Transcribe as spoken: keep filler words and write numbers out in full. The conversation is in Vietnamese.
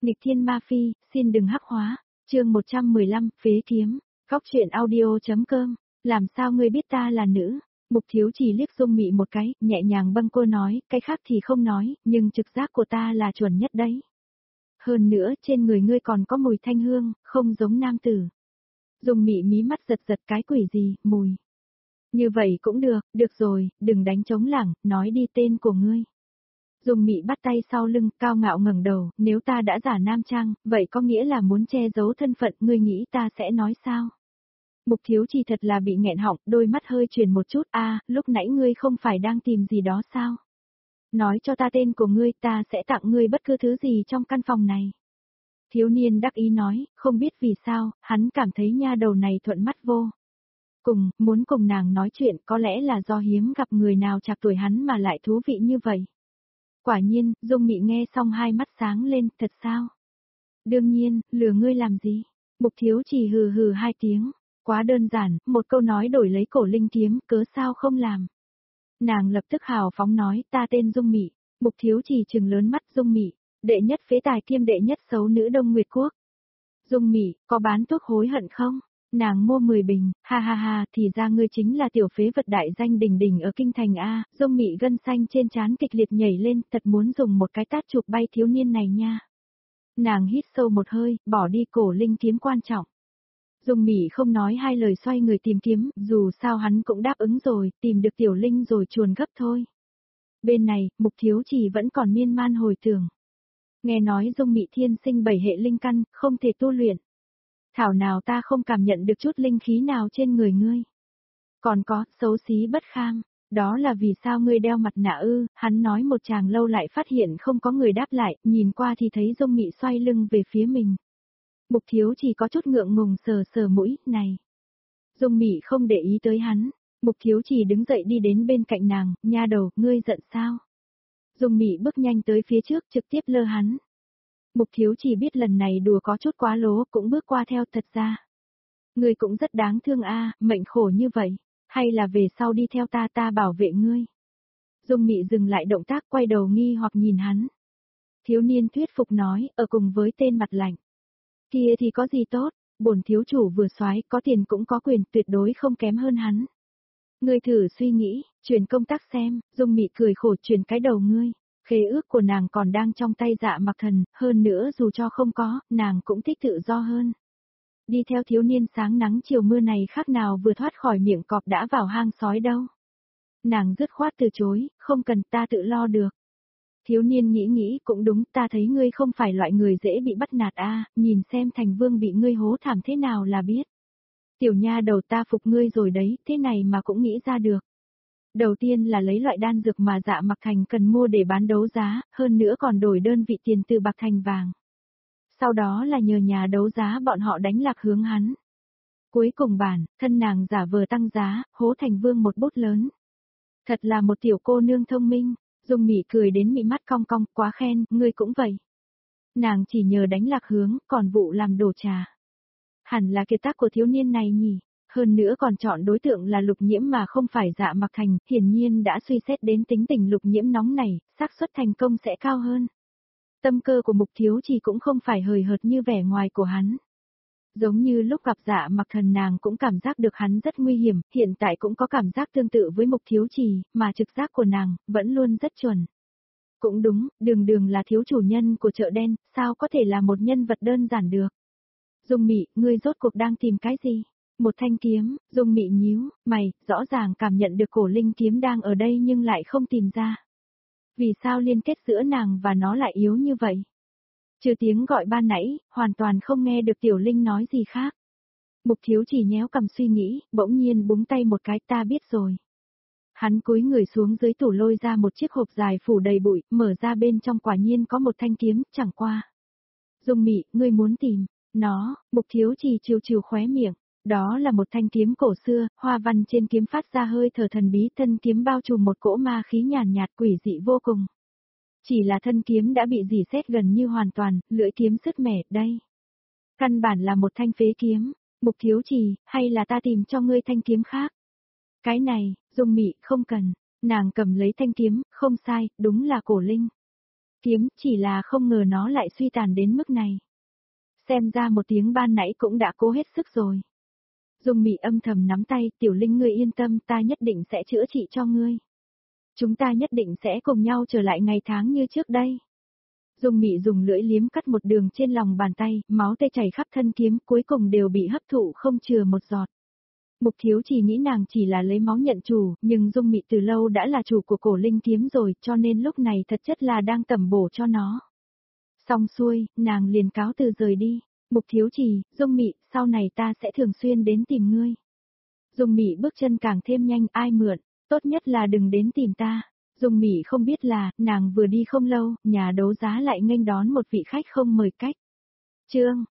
Nghịch thiên ma phi, xin đừng hắc hóa. Chương một trăm mười lăm, phế kiếm. Góc truyện audio.com. Làm sao ngươi biết ta là nữ? Mục Thiếu Chỉ liếc Dung Mị một cái, nhẹ nhàng bâng quơ nói, cái khác thì không nói, nhưng trực giác của ta là chuẩn nhất đấy. Hơn nữa, trên người ngươi còn có mùi thanh hương, không giống nam tử. Dung Mị mí mắt giật giật, cái quỷ gì, mùi. Như vậy cũng được, được rồi, đừng đánh trống lảng, nói đi tên của ngươi. Dung Mị bắt tay sau lưng, cao ngạo ngẩng đầu, nếu ta đã giả nam trang, vậy có nghĩa là muốn che giấu thân phận, ngươi nghĩ ta sẽ nói sao? Mục Thiếu Chỉ thật là bị nghẹn họng, đôi mắt hơi chuyển một chút, a, à, lúc nãy ngươi không phải đang tìm gì đó sao? Nói cho ta tên của ngươi, ta sẽ tặng ngươi bất cứ thứ gì trong căn phòng này. Thiếu niên đắc ý nói, không biết vì sao, hắn cảm thấy nha đầu này thuận mắt vô. Cùng, muốn cùng nàng nói chuyện, có lẽ là do hiếm gặp người nào chạc tuổi hắn mà lại thú vị như vậy. Quả nhiên, Dung Mị nghe xong hai mắt sáng lên, thật sao? Đương nhiên, lừa ngươi làm gì? Mục Thiếu Chỉ hừ hừ hai tiếng, quá đơn giản, một câu nói đổi lấy cổ linh kiếm, cớ sao không làm? Nàng lập tức hào phóng nói, ta tên Dung Mị. Mục Thiếu Chỉ trừng lớn mắt, Dung Mị, đệ nhất phế tài kiêm đệ nhất xấu nữ Đông Nguyệt Quốc. Dung Mị, có bán thuốc hối hận không? Nàng mua mười bình, ha ha ha, thì ra ngươi chính là tiểu phế vật đại danh đình đình ở kinh thành a. Dung Mị gân xanh trên trán kịch liệt nhảy lên, thật muốn dùng một cái tát chụp bay thiếu niên này nha. Nàng hít sâu một hơi, bỏ đi cổ linh kiếm quan trọng. Dung Mị không nói hai lời xoay người tìm kiếm, dù sao hắn cũng đáp ứng rồi, tìm được tiểu linh rồi chuồn gấp thôi. Bên này, Mục Thiếu Chỉ vẫn còn miên man hồi tưởng. Nghe nói Dung Mị thiên sinh bảy hệ linh căn, không thể tu luyện. Thảo nào ta không cảm nhận được chút linh khí nào trên người ngươi. Còn có, xấu xí bất kham, đó là vì sao ngươi đeo mặt nạ ư? Hắn nói một tràng lâu lại phát hiện không có người đáp lại, nhìn qua thì thấy Dung Mị xoay lưng về phía mình. Mục Thiếu Chỉ có chút ngượng ngùng sờ sờ mũi, này. Dung Mị không để ý tới hắn, Mục Thiếu Chỉ đứng dậy đi đến bên cạnh nàng, nha đầu, ngươi giận sao? Dung Mị bước nhanh tới phía trước trực tiếp lơ hắn. Mục Thiếu Chỉ biết lần này đùa có chút quá lố, cũng bước qua theo, thật ra. Ngươi cũng rất đáng thương a, mệnh khổ như vậy, hay là về sau đi theo ta ta bảo vệ ngươi. Dung Mị dừng lại động tác, quay đầu nghi hoặc nhìn hắn. Thiếu niên thuyết phục nói, ở cùng với tên mặt lạnh. Kia thì có gì tốt, bổn thiếu chủ vừa soái, có tiền cũng có quyền, tuyệt đối không kém hơn hắn. Ngươi thử suy nghĩ, truyền công tác xem. Dung Mị cười khổ, truyền cái đầu ngươi. Khế ước của nàng còn đang trong tay Dạ Mặc Thần, hơn nữa dù cho không có, nàng cũng thích tự do hơn. Đi theo thiếu niên sáng nắng chiều mưa này khác nào vừa thoát khỏi miệng cọp đã vào hang sói đâu. Nàng dứt khoát từ chối, không cần, ta tự lo được. Thiếu niên nghĩ nghĩ, cũng đúng, ta thấy ngươi không phải loại người dễ bị bắt nạt a, nhìn xem Thành Vương bị ngươi hố thảm thế nào là biết. Tiểu nha đầu, ta phục ngươi rồi đấy, thế này mà cũng nghĩ ra được. Đầu tiên là lấy loại đan dược mà Dạ Mặc Thành cần mua để bán đấu giá, hơn nữa còn đổi đơn vị tiền từ bạc thành vàng. Sau đó là nhờ nhà đấu giá bọn họ đánh lạc hướng hắn. Cuối cùng bản, thân nàng giả vờ tăng giá, hố Thành Vương một bút lớn. Thật là một tiểu cô nương thông minh. Dung Mị cười đến mị mắt cong cong, quá khen, ngươi cũng vậy. Nàng chỉ nhờ đánh lạc hướng, còn vụ làm đổ trà. Hẳn là kiệt tác của thiếu niên này nhỉ, hơn nữa còn chọn đối tượng là Lục Nhiễm mà không phải Dạ Mặc Thành, hiển nhiên đã suy xét đến tính tình Lục Nhiễm nóng này, xác suất thành công sẽ cao hơn. Tâm cơ của Mục Thiếu Chỉ cũng không phải hời hợt như vẻ ngoài của hắn. Giống như lúc gặp Dạ Mặc Thần nàng cũng cảm giác được hắn rất nguy hiểm, hiện tại cũng có cảm giác tương tự với Mục Thiếu Chỉ, mà trực giác của nàng vẫn luôn rất chuẩn. Cũng đúng, đường đường là thiếu chủ nhân của chợ đen, sao có thể là một nhân vật đơn giản được. Dung Mị, ngươi rốt cuộc đang tìm cái gì? Một thanh kiếm. Dung Mị nhíu mày, rõ ràng cảm nhận được cổ linh kiếm đang ở đây nhưng lại không tìm ra. Vì sao liên kết giữa nàng và nó lại yếu như vậy? Trừ tiếng gọi ban nãy, hoàn toàn không nghe được tiểu linh nói gì khác. Mục Thiếu Chỉ nhéo cằm suy nghĩ, bỗng nhiên búng tay một cái, ta biết rồi. Hắn cúi người xuống dưới tủ lôi ra một chiếc hộp dài phủ đầy bụi, mở ra bên trong quả nhiên có một thanh kiếm, chẳng qua. Dung Mị, ngươi muốn tìm nó? Mục Thiếu Chỉ trêu trêu khóe miệng. Đó là một thanh kiếm cổ xưa, hoa văn trên kiếm phát ra hơi thở thần bí, thân kiếm bao trùm một cỗ ma khí nhàn nhạt quỷ dị vô cùng. Chỉ là thân kiếm đã bị rỉ sét gần như hoàn toàn, lưỡi kiếm sứt mẻ, đây. Căn bản là một thanh phế kiếm. Mục Thiếu Chỉ, hay là ta tìm cho ngươi thanh kiếm khác? Cái này, Dung Mị, không cần. Nàng cầm lấy thanh kiếm, không sai, đúng là cổ linh. Kiếm, chỉ là không ngờ nó lại suy tàn đến mức này. Xem ra một tiếng ban nãy cũng đã cố hết sức rồi. Dung Mị âm thầm nắm tay, Tiểu Linh ngươi yên tâm, ta nhất định sẽ chữa trị cho ngươi. Chúng ta nhất định sẽ cùng nhau trở lại ngày tháng như trước đây. Dung Mị dùng lưỡi liếm cắt một đường trên lòng bàn tay, máu tê chảy khắp thân kiếm, cuối cùng đều bị hấp thụ không chừa một giọt. Mục Thiếu chỉ nghĩ nàng chỉ là lấy máu nhận chủ, nhưng Dung Mị từ lâu đã là chủ của cổ linh kiếm rồi, cho nên lúc này thật chất là đang tẩm bổ cho nó. Xong xuôi, nàng liền cáo từ rời đi. Mục Thiếu Chỉ, Dung Mị, sau này ta sẽ thường xuyên đến tìm ngươi. Dung Mị bước chân càng thêm nhanh, ai mượn, tốt nhất là đừng đến tìm ta. Dung Mị không biết là, nàng vừa đi không lâu, nhà đấu giá lại nghênh đón một vị khách không mời cách. Chương